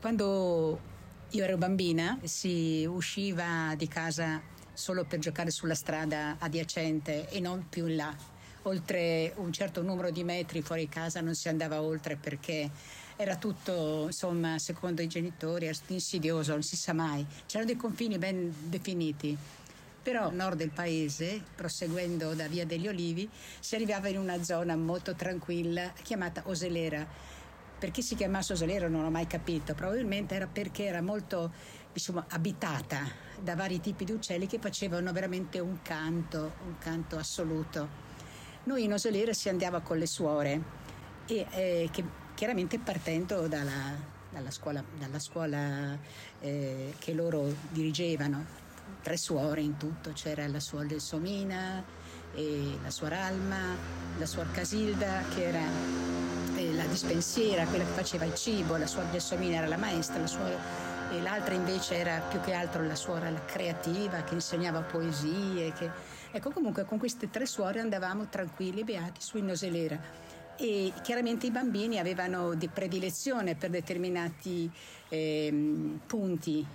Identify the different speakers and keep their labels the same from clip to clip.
Speaker 1: Quando io ero bambina si usciva di casa solo per giocare sulla strada adiacente e non più in là. Oltre un certo numero di metri fuori casa non si andava oltre perché era tutto, insomma, secondo i genitori, era insidioso, non si sa mai. C'erano dei confini ben definiti. Però al nord del paese, proseguendo da Via degli Olivi, si arrivava in una zona molto tranquilla chiamata Oselera. Perché si chiamasse Oselera non ho mai capito, probabilmente era perché era molto, diciamo, abitata da vari tipi di uccelli che facevano veramente un canto assoluto. Noi in Oselera si andava con le suore e che chiaramente partendo dalla scuola che loro dirigevano. 3 suore in tutto, c'era la suor del Somina, la suor Alma, la suor Casilda che era la dispensiera, quella che faceva il cibo, la suor del Somina era la maestra, e l'altra invece era più che altro la suora la creativa che insegnava poesie. Ecco, comunque con queste 3 suore andavamo tranquilli, beati, su in Oselera. E chiaramente i bambini avevano di predilezione per determinati punti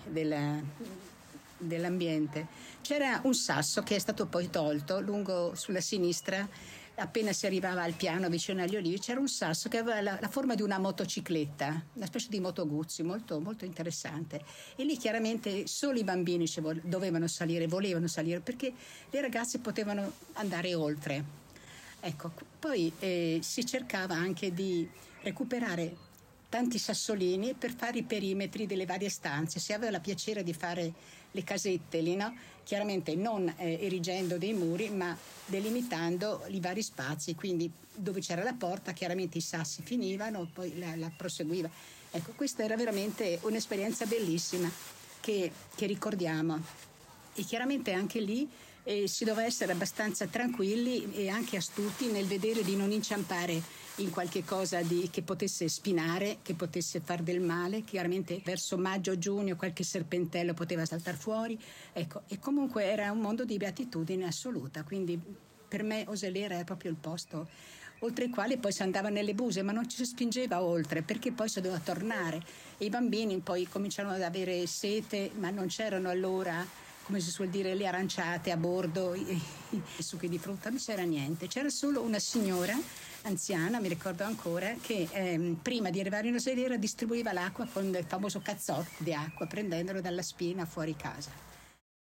Speaker 1: dell'ambiente. C'era un sasso che è stato poi tolto lungo sulla sinistra, appena si arrivava al piano vicino agli olivi c'era un sasso che aveva la forma di una motocicletta, una specie di motoguzzi, molto, molto interessante, e lì chiaramente solo i bambini volevano salire perché le ragazze potevano andare oltre. Ecco, poi si cercava anche di recuperare tanti sassolini per fare i perimetri delle varie stanze. Si aveva la piacere di fare le casette lì, no? Chiaramente non erigendo dei muri, ma delimitando i vari spazi, quindi dove c'era la porta chiaramente i sassi finivano, poi la proseguiva. Ecco, questa era veramente un'esperienza bellissima che ricordiamo. E chiaramente anche lì si doveva essere abbastanza tranquilli e anche astuti nel vedere di non inciampare in qualche cosa che potesse spinare, che potesse far del male. Chiaramente verso maggio-giugno qualche serpentello poteva saltare fuori, ecco, e comunque era un mondo di beatitudine assoluta, quindi per me Oselera era proprio il posto oltre il quale poi si andava nelle buse, ma non ci si spingeva oltre perché poi si doveva tornare e i bambini poi cominciarono ad avere sete, ma non c'erano allora, come si suol dire, le aranciate a bordo, i succhi di frutta, non c'era niente, c'era solo una signora anziana, mi ricordo ancora, che prima di arrivare in Oselera distribuiva l'acqua con il famoso cazzotto di acqua, prendendolo dalla spina fuori casa.